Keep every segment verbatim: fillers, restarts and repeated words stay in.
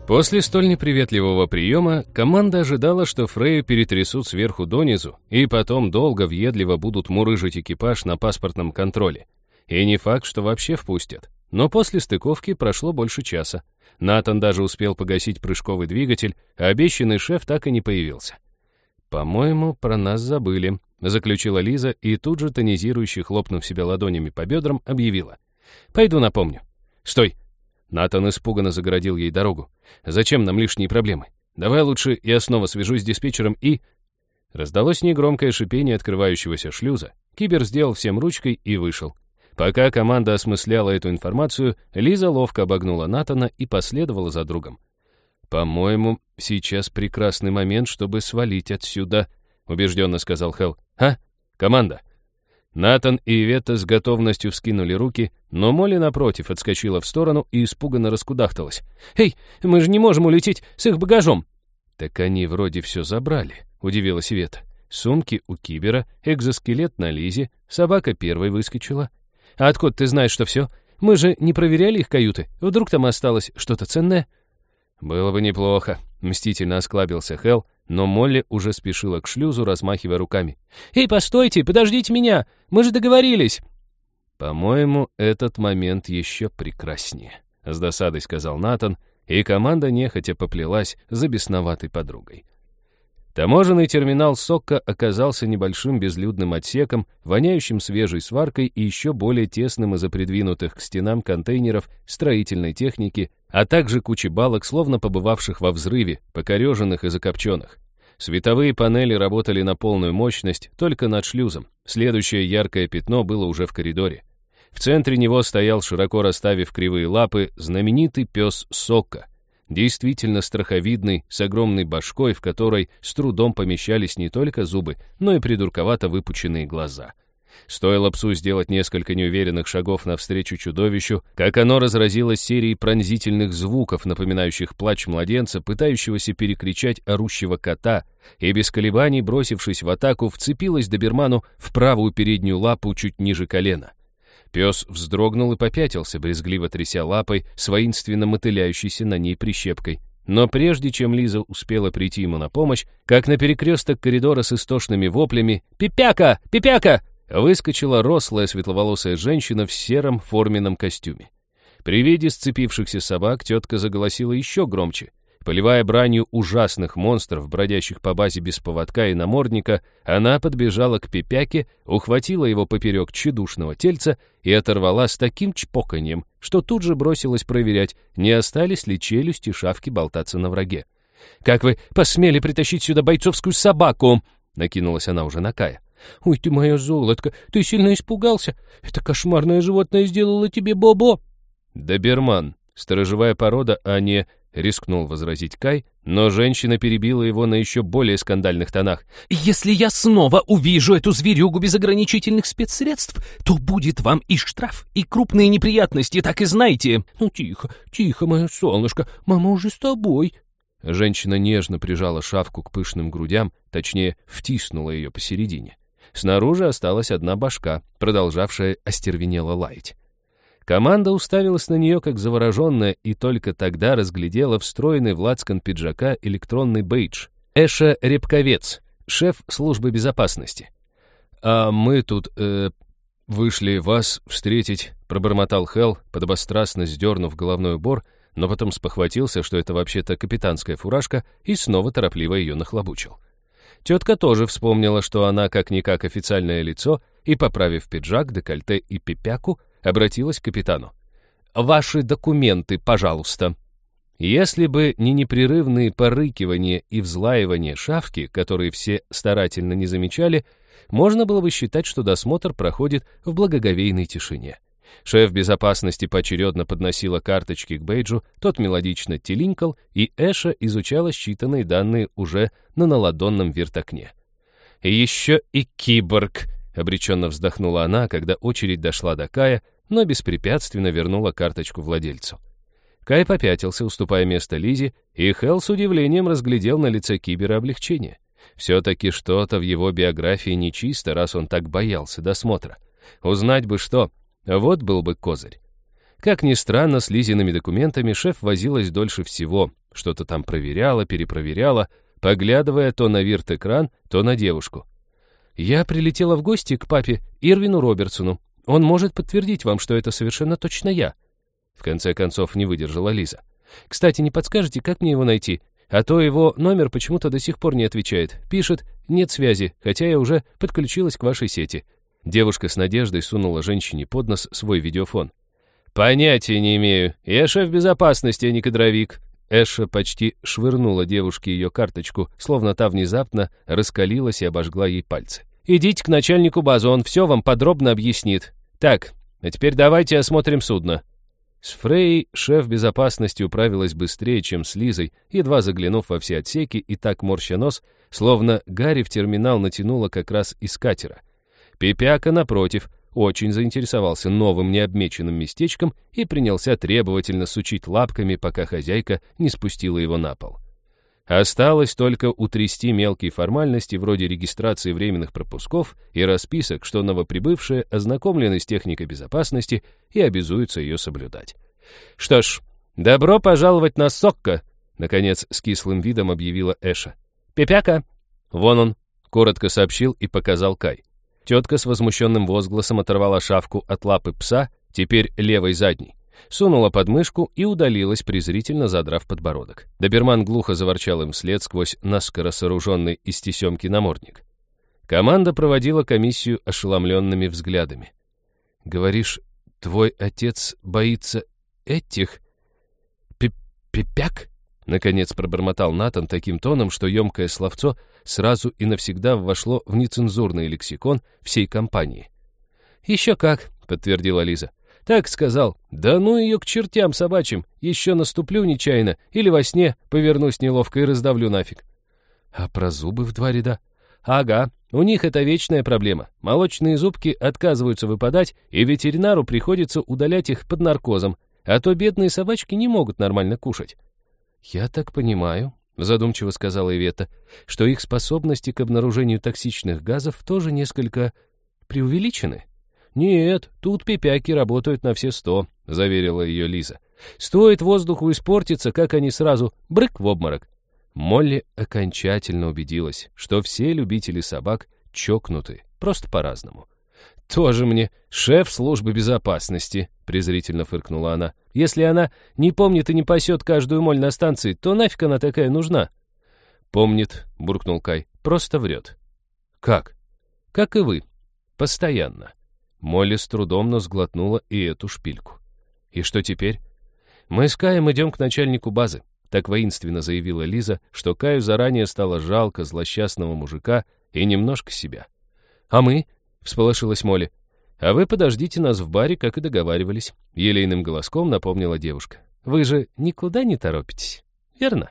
После столь неприветливого приема команда ожидала, что Фрейю перетрясут сверху донизу и потом долго въедливо будут мурыжить экипаж на паспортном контроле. И не факт, что вообще впустят. Но после стыковки прошло больше часа. Натан даже успел погасить прыжковый двигатель, а обещанный шеф так и не появился. «По-моему, про нас забыли», — заключила Лиза и тут же, тонизирующе хлопнув себя ладонями по бедрам, объявила. «Пойду напомню». «Стой!» Натан испуганно загородил ей дорогу. «Зачем нам лишние проблемы? Давай лучше я снова свяжусь с диспетчером и...» Раздалось негромкое шипение открывающегося шлюза. Кибер сделал всем ручкой и вышел. Пока команда осмысляла эту информацию, Лиза ловко обогнула Натана и последовала за другом. «По-моему, сейчас прекрасный момент, чтобы свалить отсюда», — убежденно сказал Хелл. «А? Команда!» Натан и Иветта с готовностью вскинули руки, но Молли, напротив, отскочила в сторону и испуганно раскудахталась. «Эй, мы же не можем улететь с их багажом!» «Так они вроде все забрали», — удивилась Иветта. «Сумки у Кибера, экзоскелет на Лизе, собака первой выскочила». «А откуда ты знаешь, что все? Мы же не проверяли их каюты. Вдруг там осталось что-то ценное?» «Было бы неплохо», — мстительно осклабился Хелл, но Молли уже спешила к шлюзу, размахивая руками. «Эй, постойте, подождите меня! Мы же договорились!» «По-моему, этот момент еще прекраснее», — с досадой сказал Натан, и команда нехотя поплелась за бесноватой подругой. Таможенный терминал Сокка оказался небольшим безлюдным отсеком, воняющим свежей сваркой и еще более тесным из-за придвинутых к стенам контейнеров строительной техники, а также кучи балок, словно побывавших во взрыве, покореженных и закопченных. Световые панели работали на полную мощность только над шлюзом. Следующее яркое пятно было уже в коридоре. В центре него стоял, широко расставив кривые лапы, знаменитый пес Сокка. Действительно страховидный, с огромной башкой, в которой с трудом помещались не только зубы, но и придурковато выпученные глаза. Стоило псу сделать несколько неуверенных шагов навстречу чудовищу, как оно разразилось серией пронзительных звуков, напоминающих плач младенца, пытающегося перекричать орущего кота, и без колебаний, бросившись в атаку, вцепилось доберману в правую переднюю лапу чуть ниже колена. Пес вздрогнул и попятился, брезгливо тряся лапой с воинственно мотыляющейся на ней прищепкой. Но прежде чем Лиза успела прийти ему на помощь, как на перекресток коридора с истошными воплями «Пипяка! Пипяка!» выскочила рослая светловолосая женщина в сером форменном костюме. При виде сцепившихся собак тетка заголосила еще громче. Поливая бранью ужасных монстров, бродящих по базе без поводка и намордника, она подбежала к Пипяке, ухватила его поперек тщедушного тельца и оторвала с таким чпоканьем, что тут же бросилась проверять, не остались ли челюсти шавки болтаться на враге. «Как вы посмели притащить сюда бойцовскую собаку?» — накинулась она уже на Кая. «Ой ты моя золотко, ты сильно испугался? Это кошмарное животное сделало тебе бобо!» «Доберман, сторожевая порода, а не...» — рискнул возразить Кай, но женщина перебила его на еще более скандальных тонах. «Если я снова увижу эту зверюгу без ограничительных спецсредств, то будет вам и штраф, и крупные неприятности, так и знайте!» «Ну тихо, тихо, мое солнышко, мама уже с тобой!» Женщина нежно прижала шавку к пышным грудям, точнее, втиснула ее посередине. Снаружи осталась одна башка, продолжавшая остервенело лаять. Команда уставилась на нее, как завороженная, и только тогда разглядела встроенный в лацкан пиджака электронный бейдж. Эша Репковец, шеф службы безопасности. «А мы тут, э, вышли вас встретить», — пробормотал Хелл, подобострастно сдернув головной убор, но потом спохватился, что это вообще-то капитанская фуражка, и снова торопливо ее нахлобучил. Тетка тоже вспомнила, что она как-никак официальное лицо, и, поправив пиджак, декольте и пипяку, обратилась к капитану. «Ваши документы, пожалуйста». Если бы не непрерывные порыкивания и взлаивания шавки, которые все старательно не замечали, можно было бы считать, что досмотр проходит в благоговейной тишине. Шеф безопасности поочередно подносила карточки к бейджу, тот мелодично телинкал, и Эша изучала считанные данные уже на наладонном вертокне. «Еще и киборг!» — обреченно вздохнула она, когда очередь дошла до Кая, но беспрепятственно вернула карточку владельцу. Кай попятился, уступая место Лизе, и Хелл с удивлением разглядел на лице Кибера облегчение. Все-таки что-то в его биографии нечисто, раз он так боялся досмотра. Узнать бы что, вот был бы козырь. Как ни странно, с Лизиными документами шеф возилась дольше всего, Что-то там проверяла, перепроверяла, поглядывая то на вирт-экран, то на девушку. «Я прилетела в гости к папе Ирвину Робертсону. Он может подтвердить вам, что это совершенно точно я». В конце концов не выдержала Лиза. «Кстати, не подскажете, как мне его найти? А то его номер почему-то до сих пор не отвечает. Пишет, нет связи, хотя я уже подключилась к вашей сети». Девушка с надеждой сунула женщине под нос свой видеофон. «Понятия не имею. Я шеф безопасности, а не кадровик». Эша почти швырнула девушке ее карточку, словно та внезапно раскалилась и обожгла ей пальцы. «Идите к начальнику базы, он все вам подробно объяснит. Так, а теперь давайте осмотрим судно». С Фрей шеф безопасности управилась быстрее, чем с Лизой, едва заглянув во все отсеки и так морща нос, словно Гарри в терминал натянула как раз из катера. Пепяка, напротив, очень заинтересовался новым необмеченным местечком и принялся требовательно сучить лапками, пока хозяйка не спустила его на пол. Осталось только утрясти мелкие формальности вроде регистрации временных пропусков и расписок, что новоприбывшие ознакомлены с техникой безопасности и обязуются ее соблюдать. «Что ж, добро пожаловать на Сокко!» — наконец с кислым видом объявила Эша. «Пепяка!» «Вон он!» — коротко сообщил и показал Кай. Тетка с возмущенным возгласом оторвала шавку от лапы пса, теперь левой задней, сунула под мышку и удалилась, презрительно задрав подбородок. Доберман глухо заворчал им вслед сквозь наскоро сооруженный из тесемки намордник. Команда проводила комиссию ошеломленными взглядами. «Говоришь, твой отец боится этих... пепяк?» Наконец пробормотал Натан таким тоном, что емкое словцо сразу и навсегда вошло в нецензурный лексикон всей компании. «Еще как», — подтвердила Лиза. «Так сказал. Да ну ее к чертям собачьим. Еще наступлю нечаянно или во сне повернусь неловко и раздавлю нафиг». «А про зубы в два ряда?» «Ага. У них это вечная проблема. Молочные зубки отказываются выпадать, и ветеринару приходится удалять их под наркозом, а то бедные собачки не могут нормально кушать». «Я так понимаю», — задумчиво сказала Ивета, «что их способности к обнаружению токсичных газов тоже несколько преувеличены». «Нет, тут пепяки работают на все сто», — заверила ее Лиза. «Стоит воздуху испортиться, как они сразу брык в обморок». Молли окончательно убедилась, что все любители собак чокнуты, просто по-разному. «Тоже мне шеф службы безопасности», — презрительно фыркнула она. «Если она не помнит и не пасет каждую моль на станции, то нафиг она такая нужна?» «Помнит», — буркнул Кай, — «просто врет». «Как?» «Как и вы. Постоянно». Молли с трудом, но сглотнула и эту шпильку. «И что теперь?» «Мы с Каем идем к начальнику базы», — так воинственно заявила Лиза, что Каю заранее стало жалко злосчастного мужика и немножко себя. «А мы?» — всполошилась Молли. «А вы подождите нас в баре, как и договаривались», — елейным голоском напомнила девушка. «Вы же никуда не торопитесь, верно?»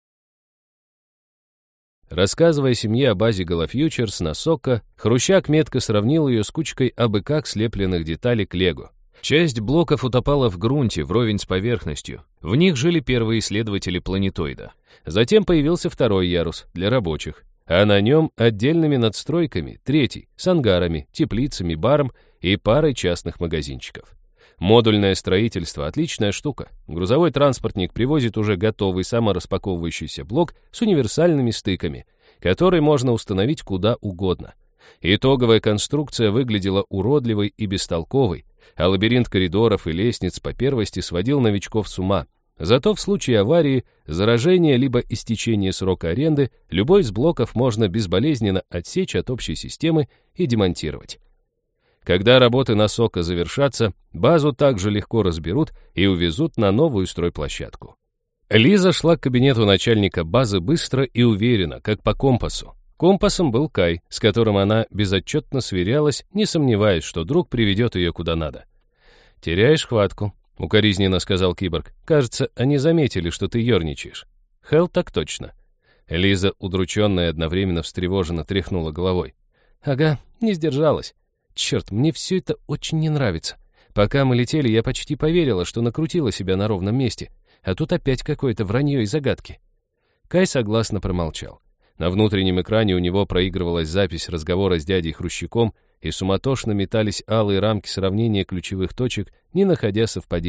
Рассказывая семье о базе Голофьючерс на Сокко, Хрущак метко сравнил ее с кучкой абы как слепленных деталей к Лего. Часть блоков утопала в грунте, вровень с поверхностью. В них жили первые исследователи планетоида. Затем появился второй ярус для рабочих, а на нем отдельными надстройками третий, с ангарами, теплицами, баром и парой частных магазинчиков. Модульное строительство – отличная штука. Грузовой транспортник привозит уже готовый самораспаковывающийся блок с универсальными стыками, который можно установить куда угодно. Итоговая конструкция выглядела уродливой и бестолковой, а лабиринт коридоров и лестниц по первости сводил новичков с ума. Зато в случае аварии, заражения либо истечения срока аренды, любой из блоков можно безболезненно отсечь от общей системы и демонтировать. Когда работы на Сокко завершатся, базу также легко разберут и увезут на новую стройплощадку. Лиза шла к кабинету начальника базы быстро и уверенно, как по компасу. Компасом был Кай, с которым она безотчетно сверялась, не сомневаясь, что друг приведет ее куда надо. «Теряешь хватку», — укоризненно сказал киборг. «Кажется, они заметили, что ты ерничаешь». «Хелл, так точно». Лиза, удрученная, одновременно встревоженно тряхнула головой. «Ага, не сдержалась. Черт, мне все это очень не нравится. Пока мы летели, я почти поверила, что накрутила себя на ровном месте, а тут опять какое-то вранье и загадки». Кай согласно промолчал. На внутреннем экране у него проигрывалась запись разговора с дядей Хрущаком, и суматошно метались алые рамки сравнения ключевых точек, не находя совпадений.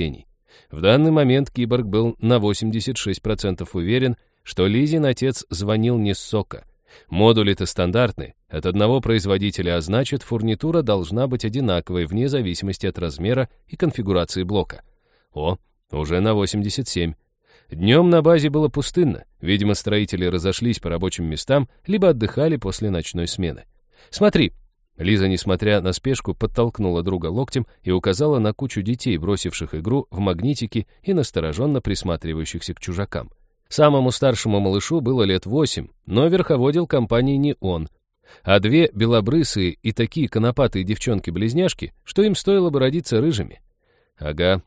В данный момент киборг был на восемьдесят шесть процентов уверен, что Лизин отец звонил не с сока. Модули-то стандартные, от одного производителя, а значит, фурнитура должна быть одинаковой вне зависимости от размера и конфигурации блока. О, уже на восемьдесят семь. Днем на базе было пустынно, видимо, строители разошлись по рабочим местам, либо отдыхали после ночной смены. «Смотри!» Лиза, несмотря на спешку, подтолкнула друга локтем и указала на кучу детей, бросивших игру в магнитики и настороженно присматривающихся к чужакам. Самому старшему малышу было лет восемь, но верховодил компанией не он, а две белобрысые и такие конопатые девчонки-близняшки, что им стоило бы родиться рыжими. Ага.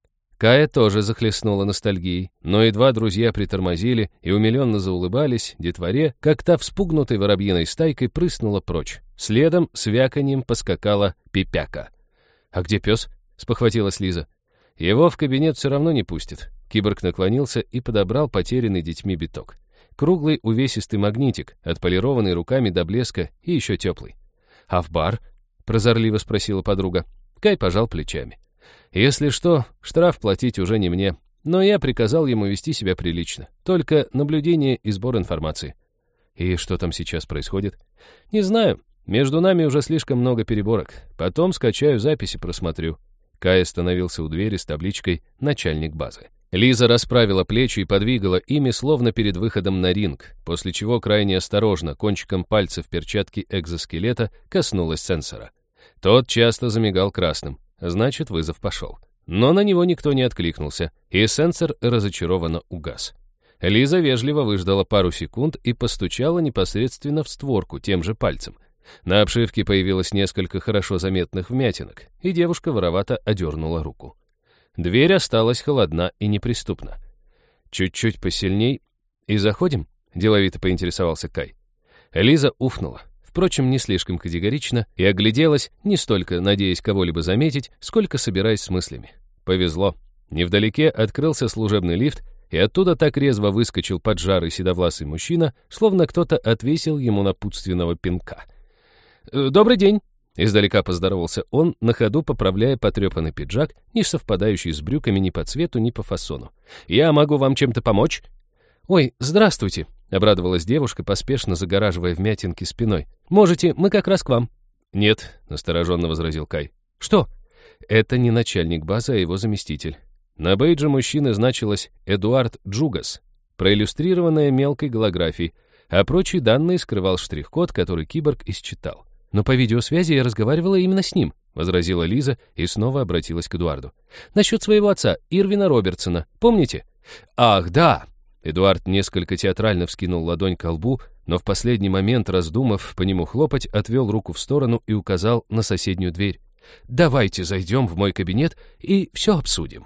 Кая тоже захлестнула ностальгией, но едва друзья притормозили и умиленно заулыбались детворе, как та вспугнутой воробьиной стайкой прыснула прочь. Следом с вяканьем поскакала Пипяка. «А где пес?» — спохватилась Лиза. «Его в кабинет все равно не пустят». Киборг наклонился и подобрал потерянный детьми биток. Круглый увесистый магнитик, отполированный руками до блеска и еще теплый. «А в бар?» — прозорливо спросила подруга. Кай пожал плечами. «Если что, штраф платить уже не мне, но я приказал ему вести себя прилично. Только наблюдение и сбор информации». «И что там сейчас происходит?» «Не знаю. Между нами уже слишком много переборок. Потом скачаю записи, просмотрю». Кай остановился у двери с табличкой «Начальник базы». Лиза расправила плечи и подвигала ими, словно перед выходом на ринг, после чего крайне осторожно кончиком пальца в перчатке экзоскелета коснулась сенсора. Тот часто замигал красным, значит, вызов пошел. Но на него никто не откликнулся, и сенсор разочарованно угас. Лиза вежливо выждала пару секунд и постучала непосредственно в створку тем же пальцем. На обшивке появилось несколько хорошо заметных вмятинок, и девушка воровато одернула руку. Дверь осталась холодна и неприступна. «Чуть-чуть посильней и заходим?» — деловито поинтересовался Кай. Лиза уфнула, впрочем, не слишком категорично, и огляделась, не столько надеясь кого-либо заметить, сколько собираясь с мыслями. Повезло. Невдалеке открылся служебный лифт, и оттуда так резво выскочил поджарый седовласый мужчина, словно кто-то отвесил ему напутственного пинка. «Добрый день!» Издалека поздоровался он, на ходу поправляя потрепанный пиджак, не совпадающий с брюками ни по цвету, ни по фасону. «Я могу вам чем-то помочь?» «Ой, здравствуйте», — обрадовалась девушка, поспешно загораживая вмятинки спиной. «Можете, мы как раз к вам». «Нет», — настороженно возразил Кай. «Что?» «Это не начальник базы, а его заместитель». На бейдже мужчины значилось «Эдуард Джугас», проиллюстрированное мелкой голографией, а прочие данные скрывал штрих-код, который киборг исчитал. «Но по видеосвязи я разговаривала именно с ним», — возразила Лиза и снова обратилась к Эдуарду. «Насчет своего отца, Ирвина Робертсона, помните?» «Ах, да!» Эдуард несколько театрально вскинул ладонь ко лбу, но в последний момент, раздумав по нему хлопать, отвел руку в сторону и указал на соседнюю дверь. «Давайте зайдем в мой кабинет и все обсудим».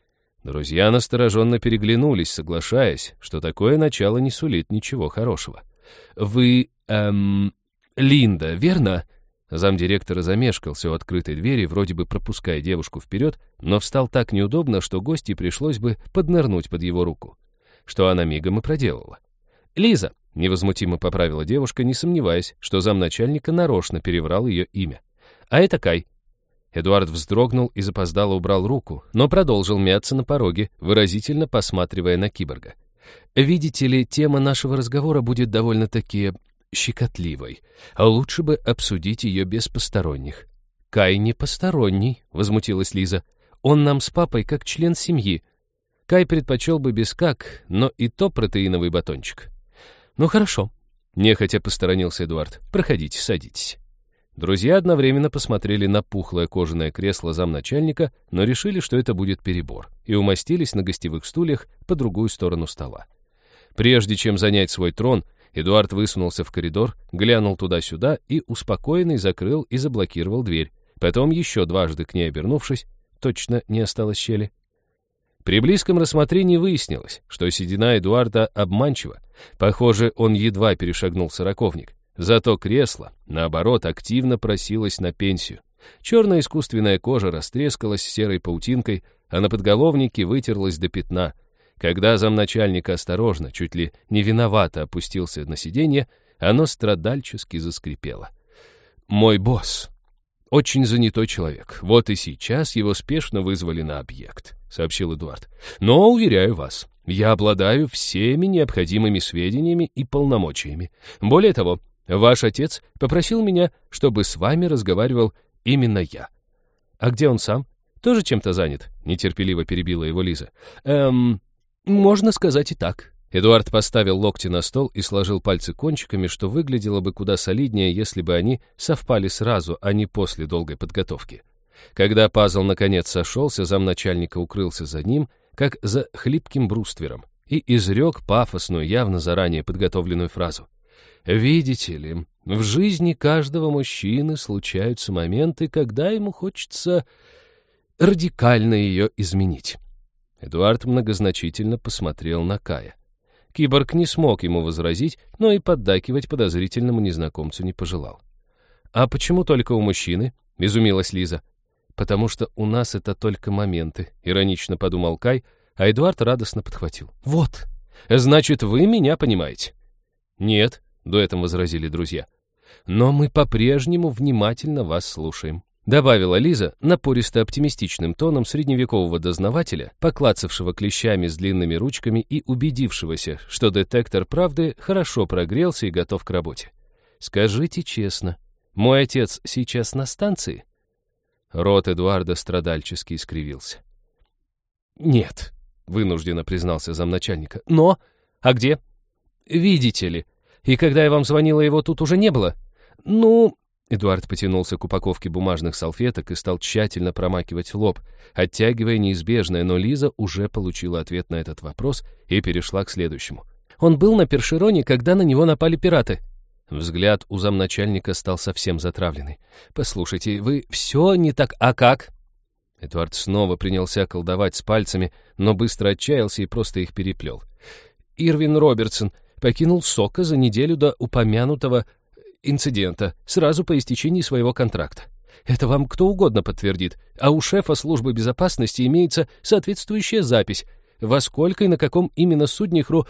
Друзья настороженно переглянулись, соглашаясь, что такое начало не сулит ничего хорошего. «Вы, эм... Линда, верно?» Замдиректора замешкался у открытой двери, вроде бы пропуская девушку вперед, но встал так неудобно, что гостье пришлось бы поднырнуть под его руку. Что она мигом и проделала. «Лиза», — невозмутимо поправила девушка, не сомневаясь, что замначальника нарочно переврал ее имя. «А это Кай». Эдуард вздрогнул и запоздало убрал руку, но продолжил мяться на пороге, выразительно посматривая на киборга. «Видите ли, тема нашего разговора будет довольно-таки щекотливой, а лучше бы обсудить ее без посторонних». «Кай не посторонний», — возмутилась Лиза. «Он нам с папой как член семьи». Кай предпочел бы без как, но и то протеиновый батончик. «Ну хорошо», — нехотя посторонился Эдуард. «Проходите, садитесь». Друзья одновременно посмотрели на пухлое кожаное кресло замначальника, но решили, что это будет перебор, и умостились на гостевых стульях по другую сторону стола. Прежде чем занять свой трон, Эдуард высунулся в коридор, глянул туда-сюда и, успокоенный, закрыл и заблокировал дверь. Потом, еще дважды к ней обернувшись, точно не осталось щели. При близком рассмотрении выяснилось, что седина Эдуарда обманчива. Похоже, он едва перешагнул сороковник. Зато кресло, наоборот, активно просилось на пенсию. Черная искусственная кожа растрескалась серой паутинкой, а на подголовнике вытерлась до пятна. Когда замначальника осторожно, чуть ли не виновато опустился на сиденье, оно страдальчески заскрипело. «Мой босс!» очень занятой человек. Вот и сейчас его спешно вызвали на объект», — сообщил Эдуард. «Но, уверяю вас, я обладаю всеми необходимыми сведениями и полномочиями. Более того, ваш отец попросил меня, чтобы с вами разговаривал именно я». «А где он сам? Тоже чем-то занят?» — нетерпеливо перебила его Лиза. «Эм, можно сказать и так». Эдуард поставил локти на стол и сложил пальцы кончиками, что выглядело бы куда солиднее, если бы они совпали сразу, а не после долгой подготовки. Когда пазл наконец сошелся, замначальника укрылся за ним, как за хлипким бруствером, и изрек пафосную, явно заранее подготовленную фразу. «Видите ли, в жизни каждого мужчины случаются моменты, когда ему хочется радикально ее изменить». Эдуард многозначительно посмотрел на Кая. Киборг не смог ему возразить, но и поддакивать подозрительному незнакомцу не пожелал. «А почему только у мужчины?» — изумилась Лиза. «Потому что у нас это только моменты», — иронично подумал Кай, а Эдуард радостно подхватил. «Вот, значит, вы меня понимаете». «Нет», — дуэтом возразили друзья. «Но мы по-прежнему внимательно вас слушаем», — добавила Лиза напористо-оптимистичным тоном средневекового дознавателя, поклацавшего клещами с длинными ручками и убедившегося, что детектор правды хорошо прогрелся и готов к работе. «Скажите честно, мой отец сейчас на станции?» Рот Эдуарда страдальчески искривился. «Нет», — вынужденно признался замначальника. «Но? А где?» «Видите ли. И когда я вам звонила, его тут уже не было?» «Ну...» Эдуард потянулся к упаковке бумажных салфеток и стал тщательно промакивать лоб, оттягивая неизбежное, но Лиза уже получила ответ на этот вопрос и перешла к следующему. «Он был на Першероне, когда на него напали пираты». Взгляд у замначальника стал совсем затравленный. «Послушайте, вы все не так... А как?» Эдуард снова принялся колдовать с пальцами, но быстро отчаялся и просто их переплел. «Ирвин Робертсон покинул Сока за неделю до упомянутого инцидента, сразу по истечении своего контракта. Это вам кто угодно подтвердит, а у шефа службы безопасности имеется соответствующая запись, во сколько и на каком именно судне Хру...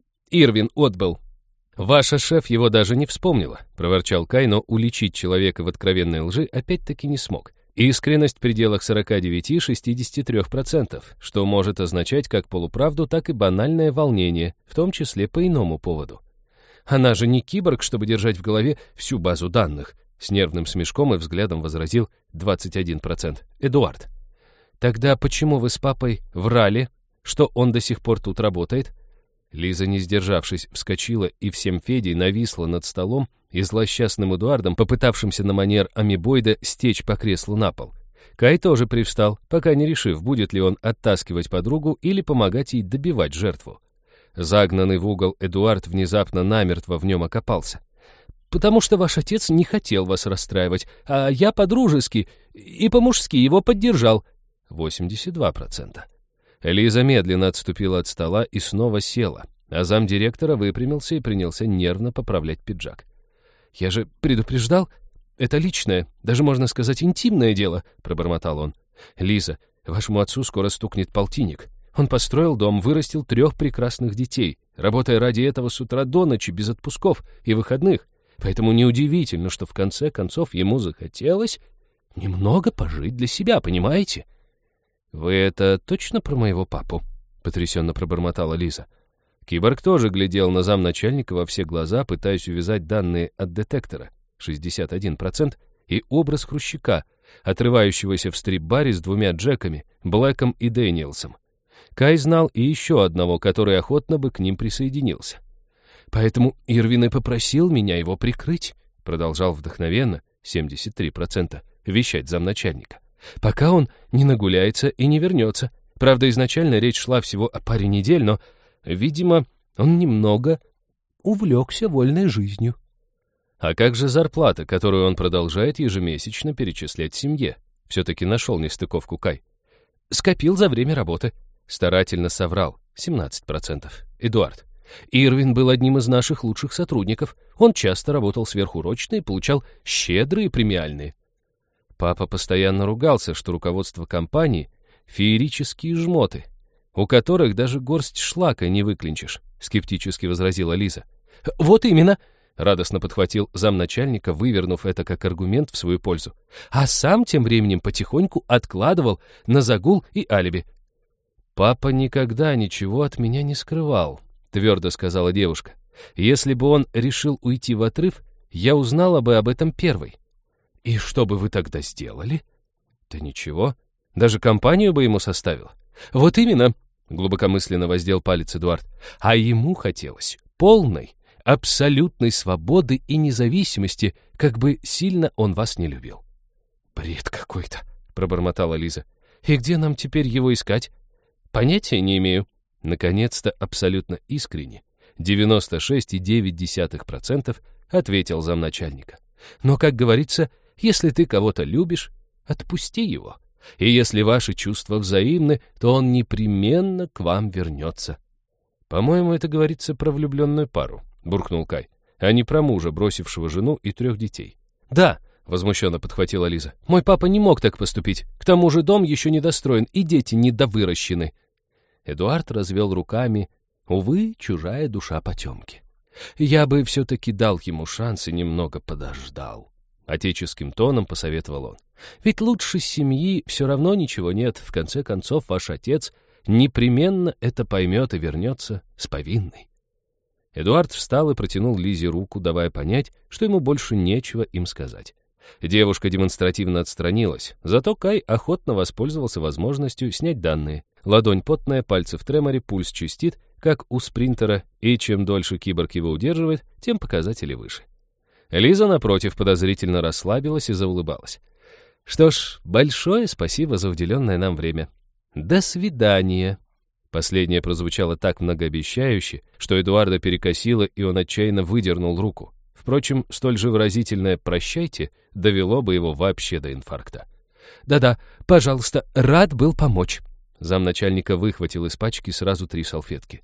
Ирвин отбыл». «Ваша шеф его даже не вспомнила», — проворчал Кай, но уличить человека в откровенной лжи опять-таки не смог. Искренность в пределах сорок девять - шестьдесят три процента, что может означать как полуправду, так и банальное волнение, в том числе по иному поводу. «Она же не киборг, чтобы держать в голове всю базу данных», — с нервным смешком и взглядом возразил двадцать один процент. «Эдуард, тогда почему вы с папой врали, что он до сих пор тут работает?» Лиза, не сдержавшись, вскочила и всем Федей нависла над столом и злосчастным Эдуардом, попытавшимся на манер амебоида стечь по креслу на пол. Кай тоже привстал, пока не решив, будет ли он оттаскивать подругу или помогать ей добивать жертву. Загнанный в угол Эдуард внезапно намертво в нем окопался. «Потому что ваш отец не хотел вас расстраивать, а я по-дружески и по-мужски его поддержал». восемьдесят два процента. Лиза медленно отступила от стола и снова села, а замдиректора выпрямился и принялся нервно поправлять пиджак. «Я же предупреждал, это личное, даже, можно сказать, интимное дело», — пробормотал он. «Лиза, вашему отцу скоро стукнет полтинник. Он построил дом, вырастил трех прекрасных детей, работая ради этого с утра до ночи, без отпусков и выходных. Поэтому неудивительно, что в конце концов ему захотелось немного пожить для себя, понимаете?» «Вы это точно про моего папу?» — потрясенно пробормотала Лиза. Киборг тоже глядел на замначальника во все глаза, пытаясь увязать данные от детектора, шестьдесят один процент, и образ хрущака, отрывающегося в стрип-баре с двумя Джеками, Блэком и Дэниелсом. Кай знал и еще одного, который охотно бы к ним присоединился. «Поэтому Ирвин и попросил меня его прикрыть», — продолжал вдохновенно, семьдесят три процента, вещать замначальника. «Пока он не нагуляется и не вернется. Правда, изначально речь шла всего о паре недель, но, видимо, он немного увлекся вольной жизнью». «А как же зарплата, которую он продолжает ежемесячно перечислять семье?» Все-таки нашел нестыковку Кай. «Скопил за время работы». Старательно соврал, семнадцать процентов. Эдуард. «Ирвин был одним из наших лучших сотрудников. Он часто работал сверхурочно и получал щедрые премиальные». Папа постоянно ругался, что руководство компании — феерические жмоты, у которых даже горсть шлака не выклинчишь, — скептически возразила Лиза. «Вот именно!» радостно подхватил замначальника, вывернув это как аргумент в свою пользу. А сам тем временем потихоньку откладывал на загул и алиби. «Папа никогда ничего от меня не скрывал», — твердо сказала девушка. «Если бы он решил уйти в отрыв, я узнала бы об этом первой». «И что бы вы тогда сделали?» «Да ничего. Даже компанию бы ему составил». «Вот именно», — глубокомысленно воздел палец Эдуард. «А ему хотелось полной, абсолютной свободы и независимости, как бы сильно он вас не любил». «Бред какой-то», — пробормотала Лиза. «И где нам теперь его искать?» «Понятия не имею». Наконец-то абсолютно искренне, девяносто шесть целых девять десятых процента ответил замначальника. «Но, как говорится, если ты кого-то любишь, отпусти его. И если ваши чувства взаимны, то он непременно к вам вернется». «По-моему, это говорится про влюбленную пару», — буркнул Кай, «а не про мужа, бросившего жену и трех детей». «Да», — возмущенно подхватила Лиза, «мой папа не мог так поступить. К тому же дом еще не достроен, и дети недовыращены». Эдуард развел руками. Увы, чужая душа потемки. «Я бы все-таки дал ему шанс и немного подождал», — отеческим тоном посоветовал он. «Ведь лучше семьи все равно ничего нет. В конце концов, ваш отец непременно это поймет и вернется с повинной». Эдуард встал и протянул Лизе руку, давая понять, что ему больше нечего им сказать. Девушка демонстративно отстранилась, зато Кай охотно воспользовался возможностью снять данные. Ладонь потная, пальцы в треморе, пульс чистит, как у спринтера, и чем дольше киборг его удерживает, тем показатели выше. Лиза, напротив, подозрительно расслабилась и заулыбалась. «Что ж, большое спасибо за уделенное нам время. До свидания». Последнее прозвучало так многообещающе, что Эдуарда перекосило, и он отчаянно выдернул руку. Впрочем, столь же выразительное «прощайте» довело бы его вообще до инфаркта. «Да-да, пожалуйста, рад был помочь». Замначальника выхватил из пачки сразу три салфетки.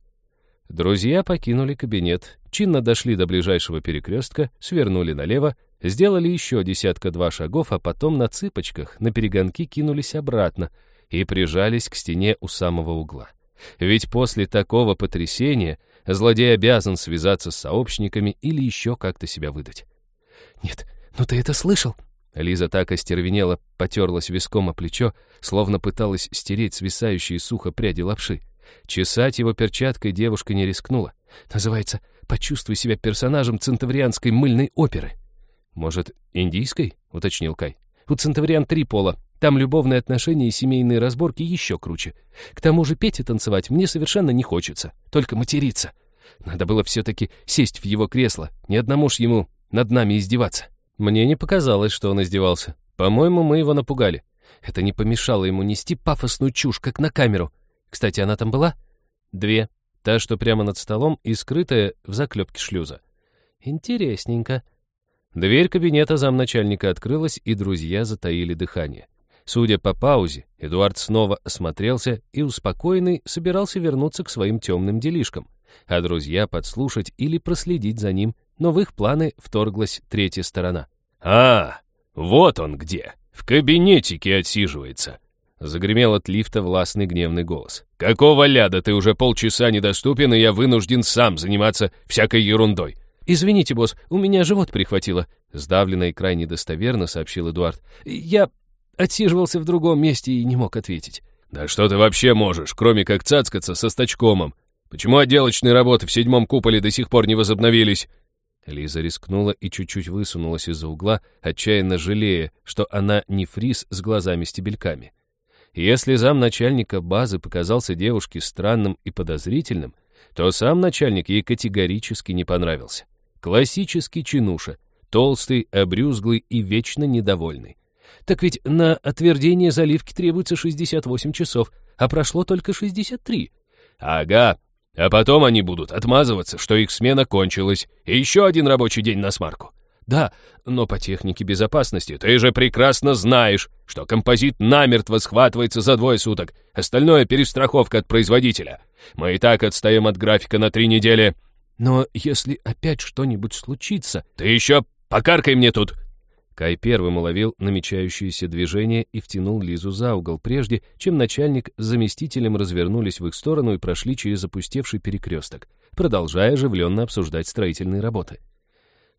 Друзья покинули кабинет, чинно дошли до ближайшего перекрестка, свернули налево, сделали еще десятка-два шагов, а потом на цыпочках на перегонки кинулись обратно и прижались к стене у самого угла. Ведь после такого потрясения злодей обязан связаться с сообщниками или еще как-то себя выдать. «Нет, ну ты это слышал?» Лиза так остервенела, потерлась виском о плечо, словно пыталась стереть свисающие сухо пряди лапши. Чесать его перчаткой девушка не рискнула. Называется «Почувствуй себя персонажем центаврианской мыльной оперы». «Может, индийской?» — уточнил Кай. «У центавриан три пола. Там любовные отношения и семейные разборки еще круче. К тому же петь и танцевать мне совершенно не хочется, только материться. Надо было все-таки сесть в его кресло, ни одному ж ему над нами издеваться». Мне не показалось, что он издевался. По-моему, мы его напугали. Это не помешало ему нести пафосную чушь, как на камеру. Кстати, она там была? Две. Та, что прямо над столом, и скрытая в заклепке шлюза. Интересненько. Дверь кабинета замначальника открылась, и друзья затаили дыхание. Судя по паузе, Эдуард снова осмотрелся и, успокоенный, собирался вернуться к своим темным делишкам, а друзья подслушать или проследить за ним, но в их планы вторглась третья сторона. «А, вот он где! В кабинетике отсиживается!» Загремел от лифта властный гневный голос. «Какого ляда ты уже полчаса недоступен, и я вынужден сам заниматься всякой ерундой?» «Извините, босс, у меня живот прихватило», — сдавленно и крайне достоверно сообщил Эдуард. «Я отсиживался в другом месте и не мог ответить». «Да что ты вообще можешь, кроме как цацкаться со стачкомом? Почему отделочные работы в седьмом куполе до сих пор не возобновились?» Лиза рискнула и чуть-чуть высунулась из-за угла, отчаянно жалея, что она не фриз с глазами-стебельками. Если замначальника базы показался девушке странным и подозрительным, то сам начальник ей категорически не понравился. Классический чинуша, толстый, обрюзглый и вечно недовольный. «Так ведь на отвердение заливки требуется шестьдесят восемь часов, а прошло только шестьдесят три». «Ага, а потом они будут отмазываться, что их смена кончилась, и еще один рабочий день на смарку». «Да, но по технике безопасности ты же прекрасно знаешь, что композит намертво схватывается за двое суток, остальное перестраховка от производителя. Мы и так отстаем от графика на три недели». «Но если опять что-нибудь случится...» «Ты еще покаркай мне тут!» Кай первым уловил намечающееся движение и втянул Лизу за угол, прежде чем начальник с заместителем развернулись в их сторону и прошли через опустевший перекресток, продолжая оживленно обсуждать строительные работы.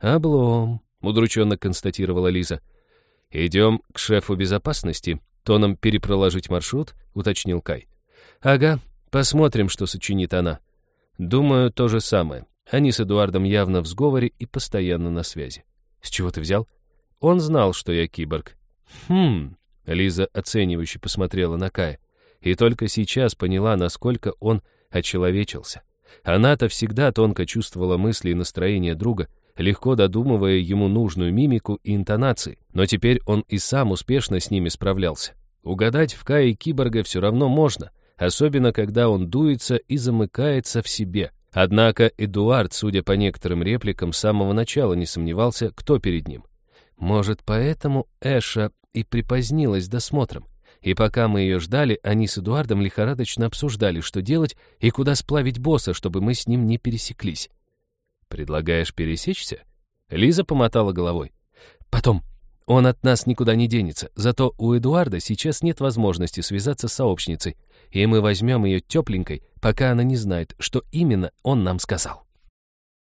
«Облом», — удрученно констатировала Лиза. «Идем к шефу безопасности, тоном перепроложить маршрут», — уточнил Кай. «Ага, посмотрим, что сочинит она». «Думаю, то же самое. Они с Эдуардом явно в сговоре и постоянно на связи». «С чего ты взял?» «Он знал, что я киборг». «Хм...» — Лиза оценивающе посмотрела на Кая. И только сейчас поняла, насколько он очеловечился. Она-то всегда тонко чувствовала мысли и настроение друга, легко додумывая ему нужную мимику и интонации, но теперь он и сам успешно с ними справлялся. Угадать в Кае киборга все равно можно, особенно когда он дуется и замыкается в себе. Однако Эдуард, судя по некоторым репликам, с самого начала не сомневался, кто перед ним. Может, поэтому Эша и припозднилась с досмотром. И пока мы ее ждали, они с Эдуардом лихорадочно обсуждали, что делать и куда сплавить босса, чтобы мы с ним не пересеклись. «Предлагаешь пересечься?» Лиза помотала головой. «Потом. Он от нас никуда не денется. Зато у Эдуарда сейчас нет возможности связаться с сообщницей, и мы возьмем ее тепленькой, пока она не знает, что именно он нам сказал».